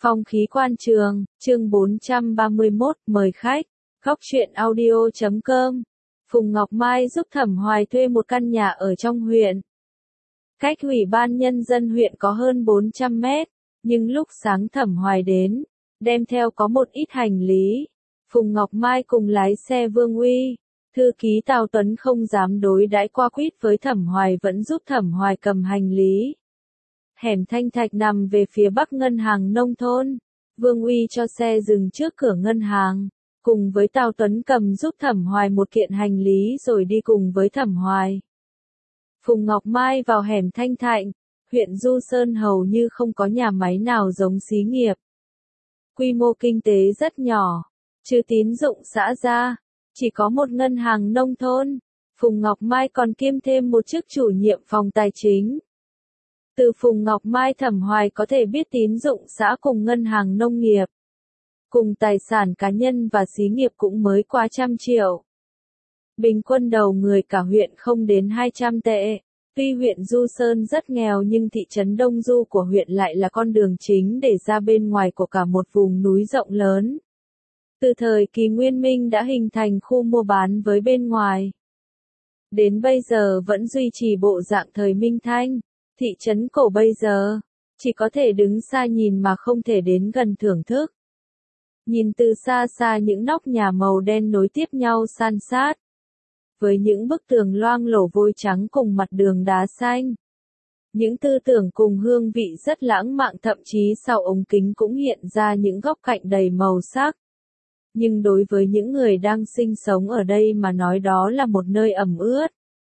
Phong khí quan trường, chương 431, mời khách. Góc truyện audio.com. Phùng Ngọc Mai giúp Thẩm Hoài thuê một căn nhà ở trong huyện. Cách Ủy ban Nhân dân huyện có hơn 400 mét, nhưng lúc sáng Thẩm Hoài đến, đem theo có một ít hành lý. Phùng Ngọc Mai cùng lái xe Vương Uy, thư ký Tào Tuấn không dám đối đãi qua quýt với Thẩm Hoài, vẫn giúp Thẩm Hoài cầm hành lý. Hẻm Thanh Thạch nằm về phía bắc ngân hàng nông thôn. Vương Uy cho xe dừng trước cửa ngân hàng, cùng với Tào Tuấn cầm giúp Thẩm Hoài một kiện hành lý rồi đi cùng với Thẩm Hoài. Phùng Ngọc Mai vào hẻm Thanh Thạnh, huyện Du Sơn hầu như không có nhà máy nào giống xí nghiệp. Quy mô kinh tế rất nhỏ, trừ tín dụng xã ra, chỉ có một ngân hàng nông thôn. Phùng Ngọc Mai còn kiêm thêm một chức chủ nhiệm phòng tài chính. Từ Phùng Ngọc Mai Thẩm Hoài có thể biết tín dụng xã cùng ngân hàng nông nghiệp, cùng tài sản cá nhân và xí nghiệp cũng mới qua 100 triệu. Bình quân đầu người cả huyện không đến 200 tệ. Tuy huyện Du Sơn rất nghèo nhưng thị trấn Đông Du của huyện lại là con đường chính để ra bên ngoài của cả một vùng núi rộng lớn. Từ thời kỳ Nguyên Minh đã hình thành khu mua bán với bên ngoài. Đến bây giờ vẫn duy trì bộ dạng thời Minh Thanh. Thị trấn cổ bây giờ, chỉ có thể đứng xa nhìn mà không thể đến gần thưởng thức. Nhìn từ xa xa những nóc nhà màu đen nối tiếp nhau san sát. Với những bức tường loang lổ vôi trắng cùng mặt đường đá xanh. Những tư tưởng cùng hương vị rất lãng mạn, thậm chí sau ống kính cũng hiện ra những góc cạnh đầy màu sắc. Nhưng đối với những người đang sinh sống ở đây mà nói đó là một nơi ẩm ướt.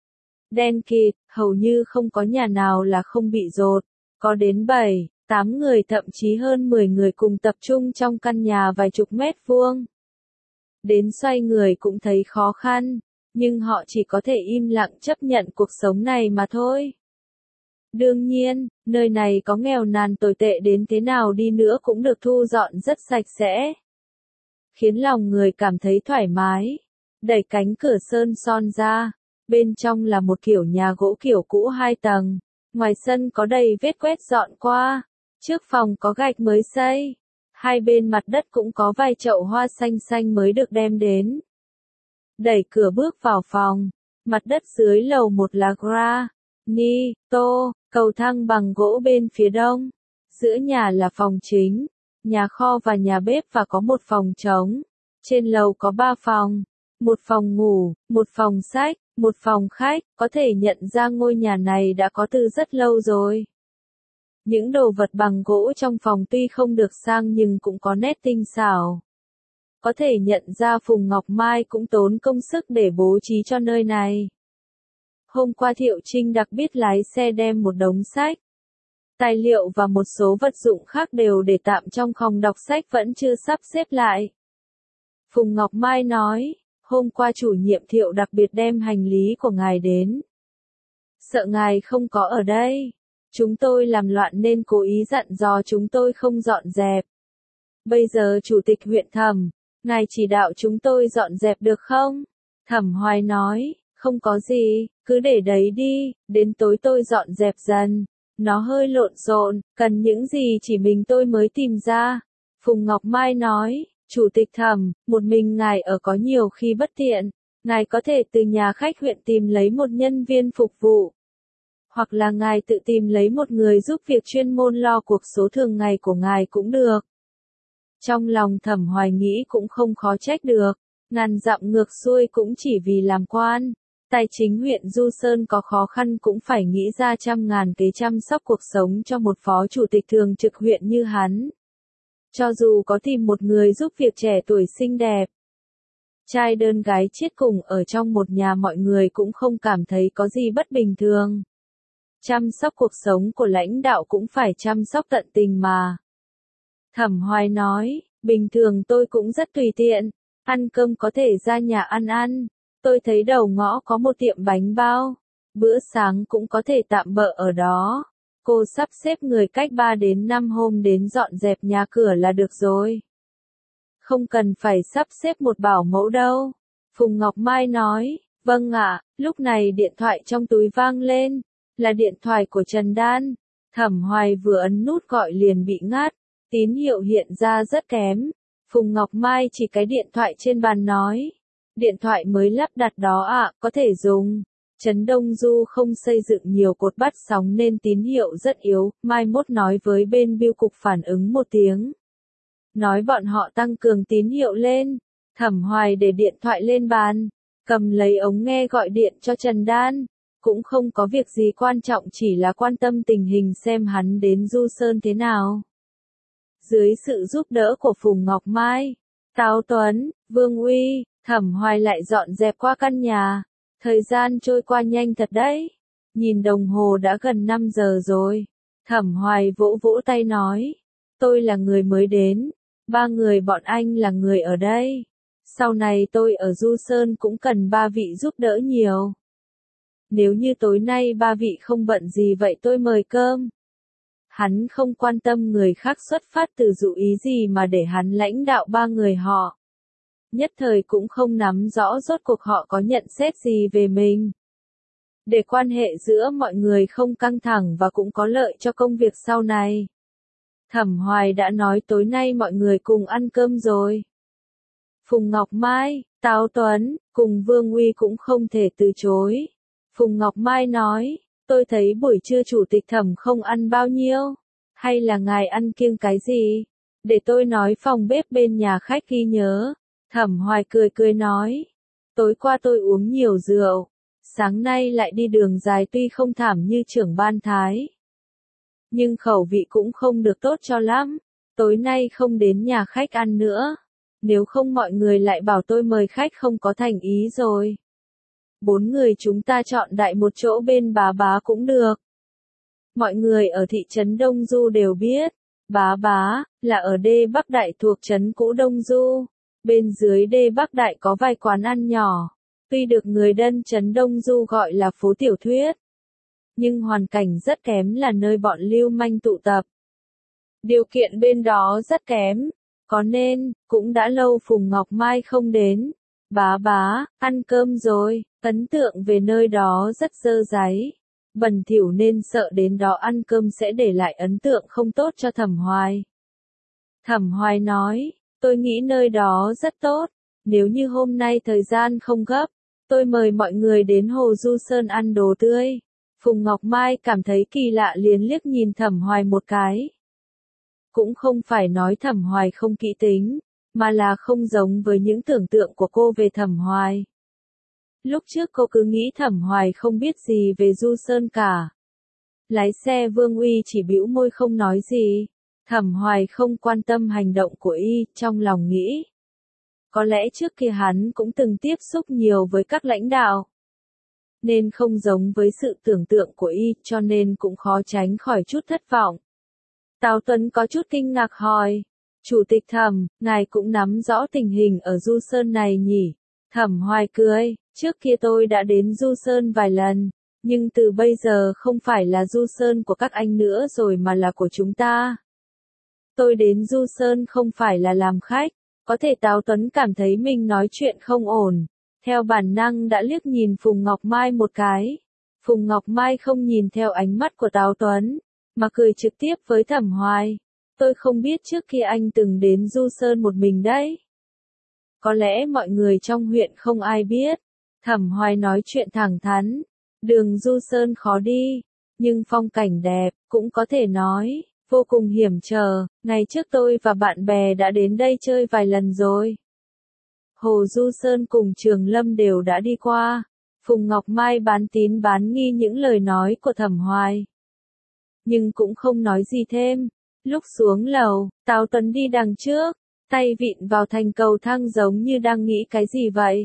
Đen kịt, hầu như không có nhà nào là không bị dột, có đến 7, 8 người thậm chí hơn 10 người cùng tập trung trong căn nhà vài chục mét vuông. Đến xoay người cũng thấy khó khăn, nhưng họ chỉ có thể im lặng chấp nhận cuộc sống này mà thôi. Đương nhiên, nơi này có nghèo nàn tồi tệ đến thế nào đi nữa cũng được thu dọn rất sạch sẽ, khiến lòng người cảm thấy thoải mái. Đẩy cánh cửa sơn son ra. Bên trong là một kiểu nhà gỗ kiểu cũ 2 tầng, ngoài sân có đầy vết quét dọn qua, trước phòng có gạch mới xây, hai bên mặt đất cũng có vài chậu hoa xanh xanh mới được đem đến. Đẩy cửa bước vào phòng, mặt đất dưới lầu một là granito, cầu thang bằng gỗ bên phía đông, giữa nhà là phòng chính, nhà kho và nhà bếp và có một phòng trống, trên lầu có 3 phòng. Một phòng ngủ, một phòng sách, một phòng khách, có thể nhận ra ngôi nhà này đã có từ rất lâu rồi. Những đồ vật bằng gỗ trong phòng tuy không được sang nhưng cũng có nét tinh xảo. Có thể nhận ra Phùng Ngọc Mai cũng tốn công sức để bố trí cho nơi này. Hôm qua Thiệu Trinh đặc biệt lái xe đem một đống sách, tài liệu và một số vật dụng khác đều để tạm trong phòng đọc sách vẫn chưa sắp xếp lại. Phùng Ngọc Mai nói, hôm qua chủ nhiệm Thiệu đặc biệt đem hành lý của ngài đến. Sợ ngài không có ở đây. Chúng tôi làm loạn nên cố ý dặn dò chúng tôi không dọn dẹp. Bây giờ chủ tịch huyện Thẩm, ngài chỉ đạo chúng tôi dọn dẹp được không? Thẩm Hoài nói, không có gì, cứ để đấy đi, đến tối tôi dọn dẹp dần. Nó hơi lộn xộn, cần những gì chỉ mình tôi mới tìm ra. Phùng Ngọc Mai nói, Chủ tịch Thẩm, một mình ngài ở có nhiều khi bất tiện, ngài có thể từ nhà khách huyện tìm lấy một nhân viên phục vụ. Hoặc là ngài tự tìm lấy một người giúp việc chuyên môn lo cuộc số thường ngày của ngài cũng được. Trong lòng Thẩm Hoài nghĩ cũng không khó trách được, ngàn dặm ngược xuôi cũng chỉ vì làm quan. Tài chính huyện Du Sơn có khó khăn cũng phải nghĩ ra trăm ngàn kế chăm sóc cuộc sống cho một phó chủ tịch thường trực huyện như hắn. Cho dù có tìm một người giúp việc trẻ tuổi xinh đẹp, trai đơn gái chiết cùng ở trong một nhà mọi người cũng không cảm thấy có gì bất bình thường. Chăm sóc cuộc sống của lãnh đạo cũng phải chăm sóc tận tình mà. Thẩm Hoài nói, bình thường tôi cũng rất tùy tiện, ăn cơm có thể ra nhà ăn. Tôi thấy đầu ngõ có một tiệm bánh bao, bữa sáng cũng có thể tạm bợ ở đó. Cô sắp xếp người cách 3 đến 5 hôm đến dọn dẹp nhà cửa là được rồi. Không cần phải sắp xếp một bảo mẫu đâu. Phùng Ngọc Mai nói, vâng ạ. Lúc này điện thoại trong túi vang lên, là điện thoại của Trần Đan. Thẩm Hoài vừa ấn nút gọi liền bị ngắt. Tín hiệu hiện ra rất kém. Phùng Ngọc Mai chỉ cái điện thoại trên bàn nói. Điện thoại mới lắp đặt đó ạ, có thể dùng. Trấn Đông Du không xây dựng nhiều cột bắt sóng nên tín hiệu rất yếu, mai mốt nói với bên bưu cục phản ứng một tiếng. Nói bọn họ tăng cường tín hiệu lên. Thẩm Hoài để điện thoại lên bàn, cầm lấy ống nghe gọi điện cho Trần Đan. Cũng không có việc gì quan trọng, chỉ là quan tâm tình hình xem hắn đến Du Sơn thế nào. Dưới sự giúp đỡ của Phùng Ngọc Mai, Tào Tuấn, Vương Uy, Thẩm Hoài lại dọn dẹp qua căn nhà. Thời gian trôi qua nhanh thật đấy. Nhìn đồng hồ đã gần 5 giờ rồi. Thẩm Hoài vỗ vỗ tay nói. Tôi là người mới đến. 3 người bọn anh là người ở đây. Sau này tôi ở Du Sơn cũng cần 3 vị giúp đỡ nhiều. Nếu như tối nay 3 vị không bận gì vậy tôi mời cơm. Hắn không quan tâm người khác xuất phát từ dụ ý gì mà để hắn lãnh đạo 3 người họ. Nhất thời cũng không nắm rõ rốt cuộc họ có nhận xét gì về mình. Để quan hệ giữa mọi người không căng thẳng và cũng có lợi cho công việc sau này. Thẩm Hoài đã nói tối nay mọi người cùng ăn cơm rồi. Phùng Ngọc Mai, Tào Tuấn, cùng Vương Uy cũng không thể từ chối. Phùng Ngọc Mai nói, tôi thấy buổi trưa chủ tịch Thẩm không ăn bao nhiêu. Hay là ngài ăn kiêng cái gì? Để tôi nói phòng bếp bên nhà khách ghi nhớ. Thẩm Hoài cười cười nói, tối qua tôi uống nhiều rượu, sáng nay lại đi đường dài tuy không thảm như trưởng ban Thái. Nhưng khẩu vị cũng không được tốt cho lắm, tối nay không đến nhà khách ăn nữa, nếu không mọi người lại bảo tôi mời khách không có thành ý rồi. 4 người chúng ta chọn đại một chỗ bên Bá Bá cũng được. Mọi người ở thị trấn Đông Du đều biết, Bá Bá là ở đê Bắc Đại thuộc trấn cũ Đông Du. Bên dưới đê Bắc Đại có vài quán ăn nhỏ, tuy được người dân trấn Đông Du gọi là phố tiểu thuyết, nhưng hoàn cảnh rất kém, là nơi bọn lưu manh tụ tập. Điều kiện bên đó rất kém, có nên, cũng đã lâu Phùng Ngọc Mai không đến. Bá Bá, ăn cơm rồi, ấn tượng về nơi đó rất dơ dáy, bẩn thỉu nên sợ đến đó ăn cơm sẽ để lại ấn tượng không tốt cho Thẩm Hoài. Thẩm Hoài nói, tôi nghĩ nơi đó rất tốt, nếu như hôm nay thời gian không gấp, tôi mời mọi người đến Hồ Du Sơn ăn đồ tươi. Phùng Ngọc Mai cảm thấy kỳ lạ liền liếc nhìn Thẩm Hoài một cái. Cũng không phải nói Thẩm Hoài không kỹ tính, mà là không giống với những tưởng tượng của cô về Thẩm Hoài. Lúc trước cô cứ nghĩ Thẩm Hoài không biết gì về Du Sơn cả. Lái xe Vương Uy chỉ bĩu môi không nói gì. Thẩm Hoài không quan tâm hành động của y, trong lòng nghĩ. Có lẽ trước kia hắn cũng từng tiếp xúc nhiều với các lãnh đạo. Nên không giống với sự tưởng tượng của y, cho nên cũng khó tránh khỏi chút thất vọng. Tào Tuấn có chút kinh ngạc hỏi. Chủ tịch Thẩm, ngài cũng nắm rõ tình hình ở Du Sơn này nhỉ? Thẩm Hoài cười, trước kia tôi đã đến Du Sơn vài lần, nhưng từ bây giờ không phải là Du Sơn của các anh nữa rồi mà là của chúng ta. Tôi đến Du Sơn không phải là làm khách, có thể Tào Tuấn cảm thấy mình nói chuyện không ổn, theo bản năng đã liếc nhìn Phùng Ngọc Mai một cái. Phùng Ngọc Mai không nhìn theo ánh mắt của Tào Tuấn, mà cười trực tiếp với Thẩm Hoài. Tôi không biết trước kia anh từng đến Du Sơn một mình đấy. Có lẽ mọi người trong huyện không ai biết. Thẩm Hoài nói chuyện thẳng thắn. Đường Du Sơn khó đi, nhưng phong cảnh đẹp, cũng có thể nói, vô cùng hiểm trở. Ngày trước tôi và bạn bè đã đến đây chơi vài lần rồi. Hồ Du Sơn cùng Trường Lâm đều đã đi qua. Phùng Ngọc Mai bán tín bán nghi những lời nói của Thẩm Hoài. Nhưng cũng không nói gì thêm. Lúc xuống lầu, Tào Tuấn đi đằng trước, tay vịn vào thành cầu thang giống như đang nghĩ cái gì vậy.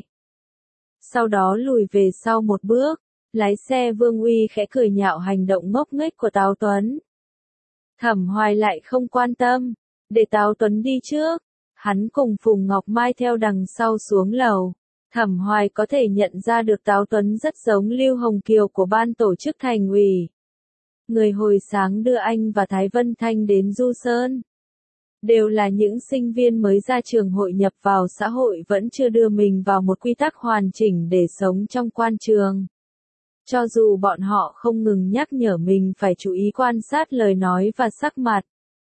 Sau đó lùi về sau một bước, lái xe Vương Uy khẽ cười nhạo hành động ngốc nghếch của Tào Tuấn. Thẩm Hoài lại không quan tâm, để Tào Tuấn đi trước, hắn cùng Phùng Ngọc Mai theo đằng sau xuống lầu. Thẩm Hoài có thể nhận ra được Tào Tuấn rất giống Lưu Hồng Kiều của ban tổ chức thành ủy. Người hồi sáng đưa anh và Thái Vân Thanh đến Du Sơn. Đều là những sinh viên mới ra trường hội nhập vào xã hội, vẫn chưa đưa mình vào một quy tắc hoàn chỉnh để sống trong quan trường. Cho dù bọn họ không ngừng nhắc nhở mình phải chú ý quan sát lời nói và sắc mặt.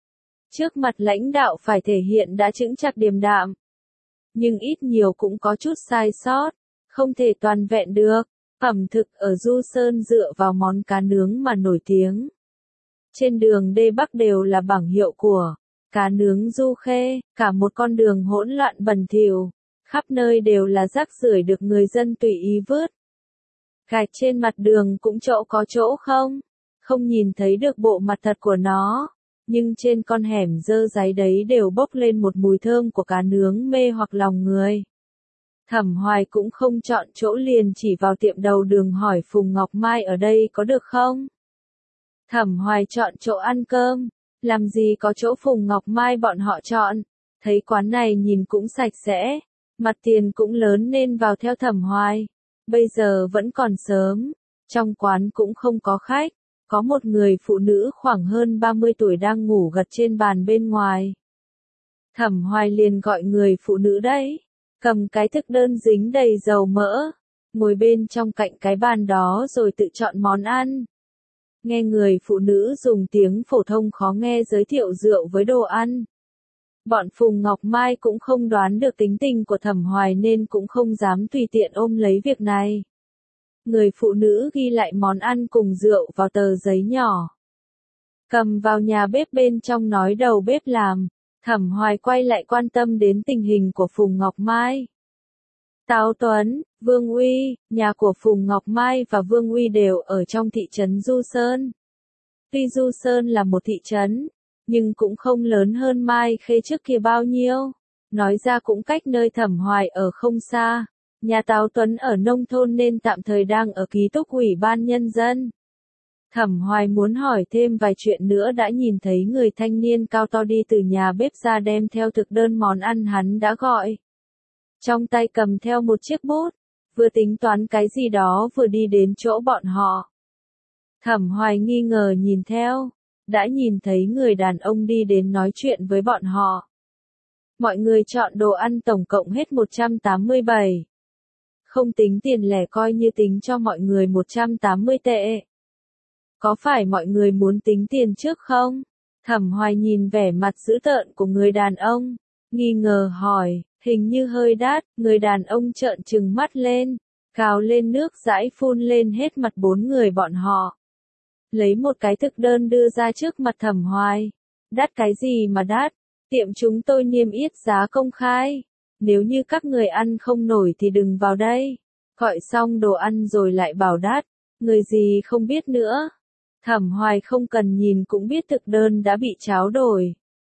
Trước mặt lãnh đạo phải thể hiện đã chững chạc điềm đạm. Nhưng ít nhiều cũng có chút sai sót, không thể toàn vẹn được. Ẩm thực ở Du Sơn dựa vào món cá nướng mà nổi tiếng. Trên đường Đê Bắc đều là bảng hiệu của cá nướng Du Khê, cả một con đường hỗn loạn bẩn thỉu, khắp nơi đều là rác rưởi được người dân tùy ý vứt. Gạch trên mặt đường cũng chỗ có chỗ không nhìn thấy được bộ mặt thật của nó, nhưng trên con hẻm dơ dáy đấy đều bốc lên một mùi thơm của cá nướng mê hoặc lòng người. Thẩm Hoài cũng không chọn chỗ liền chỉ vào tiệm đầu đường hỏi Phùng Ngọc Mai ở đây có được không? Thẩm Hoài chọn chỗ ăn cơm, làm gì có chỗ Phùng Ngọc Mai bọn họ chọn, thấy quán này nhìn cũng sạch sẽ, mặt tiền cũng lớn nên vào theo Thẩm Hoài. Bây giờ vẫn còn sớm, trong quán cũng không có khách, có một người phụ nữ khoảng hơn 30 tuổi đang ngủ gật trên bàn bên ngoài. Thẩm Hoài liền gọi người phụ nữ đấy, cầm cái thực đơn dính đầy dầu mỡ, ngồi bên trong cạnh cái bàn đó rồi tự chọn món ăn. Nghe người phụ nữ dùng tiếng phổ thông khó nghe giới thiệu rượu với đồ ăn. Bọn Phùng Ngọc Mai cũng không đoán được tính tình của Thẩm Hoài nên cũng không dám tùy tiện ôm lấy việc này. Người phụ nữ ghi lại món ăn cùng rượu vào tờ giấy nhỏ. Cầm vào nhà bếp bên trong nói đầu bếp làm. Thẩm Hoài quay lại quan tâm đến tình hình của Phùng Ngọc Mai. Táo Tuấn, Vương Uy, nhà của Phùng Ngọc Mai và Vương Uy đều ở trong thị trấn Du Sơn. Tuy Du Sơn là một thị trấn, nhưng cũng không lớn hơn Mai Khê trước kia bao nhiêu. Nói ra cũng cách nơi Thẩm Hoài ở không xa. Nhà Táo Tuấn ở nông thôn nên tạm thời đang ở ký túc ủy ban nhân dân. Thẩm Hoài muốn hỏi thêm vài chuyện nữa đã nhìn thấy người thanh niên cao to đi từ nhà bếp ra đem theo thực đơn món ăn hắn đã gọi. Trong tay cầm theo một chiếc bút, vừa tính toán cái gì đó vừa đi đến chỗ bọn họ. Thẩm Hoài nghi ngờ nhìn theo, đã nhìn thấy người đàn ông đi đến nói chuyện với bọn họ. Mọi người chọn đồ ăn tổng cộng hết 187. Không tính tiền lẻ coi như tính cho mọi người 180 tệ. Có phải mọi người muốn tính tiền trước không? Thẩm Hoài nhìn vẻ mặt dữ tợn của người đàn ông, nghi ngờ hỏi, hình như hơi đắt, người đàn ông trợn trừng mắt lên, cào lên nước dãi phun lên hết mặt bốn người bọn họ. Lấy một cái thực đơn đưa ra trước mặt Thẩm Hoài. Đắt cái gì mà đắt? Tiệm chúng tôi niêm yết giá công khai. Nếu như các người ăn không nổi thì đừng vào đây. Gọi xong đồ ăn rồi lại bảo đắt. Người gì không biết nữa. Thẩm Hoài không cần nhìn cũng biết thực đơn đã bị tráo đổi.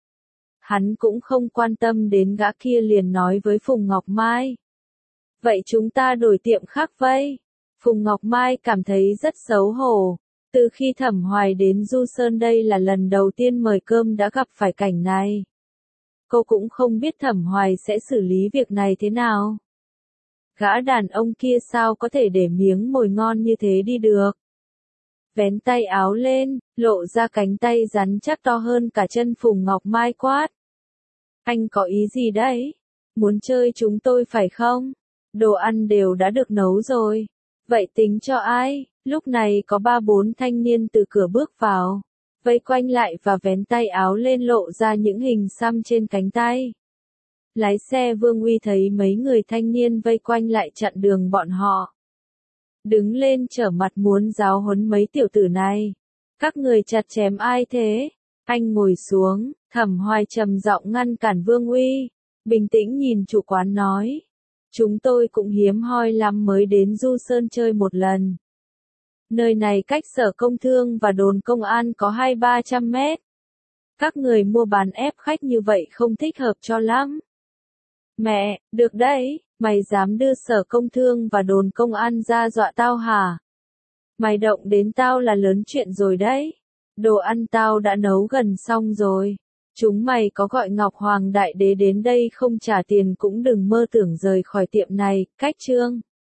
Hắn cũng không quan tâm đến gã kia liền nói với Phùng Ngọc Mai. Vậy chúng ta đổi tiệm khác vây. Phùng Ngọc Mai cảm thấy rất xấu hổ. Từ khi Thẩm Hoài đến Du Sơn đây là lần đầu tiên mời cơm đã gặp phải cảnh này. Cô cũng không biết Thẩm Hoài sẽ xử lý việc này thế nào. Gã đàn ông kia sao có thể để miếng mồi ngon như thế đi được. Vén tay áo lên, lộ ra cánh tay rắn chắc to hơn cả chân Phùng Ngọc Mai quát. Anh có ý gì đấy? Muốn chơi chúng tôi phải không? Đồ ăn đều đã được nấu rồi. Vậy tính cho ai? Lúc này có 3-4 thanh niên từ cửa bước vào, vây quanh lại và vén tay áo lên lộ ra những hình xăm trên cánh tay. Lái xe Vương Uy thấy mấy người thanh niên vây quanh lại chặn đường bọn họ. Đứng lên trở mặt muốn giáo huấn mấy tiểu tử này. Các người chặt chém ai thế? Anh ngồi xuống, Thẩm Hoài trầm giọng ngăn cản Vương Uy. Bình tĩnh nhìn chủ quán nói. Chúng tôi cũng hiếm hoi lắm mới đến Du Sơn chơi một lần. Nơi này cách sở công thương và đồn công an có 200-300 mét. Các người mua bán ép khách như vậy không thích hợp cho lắm. Mẹ, được đấy, mày dám đưa sở công thương và đồn công an ra dọa tao hả? Mày động đến tao là lớn chuyện rồi đấy. Đồ ăn tao đã nấu gần xong rồi. Chúng mày có gọi Ngọc Hoàng Đại Đế đến đây không trả tiền cũng đừng mơ tưởng rời khỏi tiệm này, cách chương.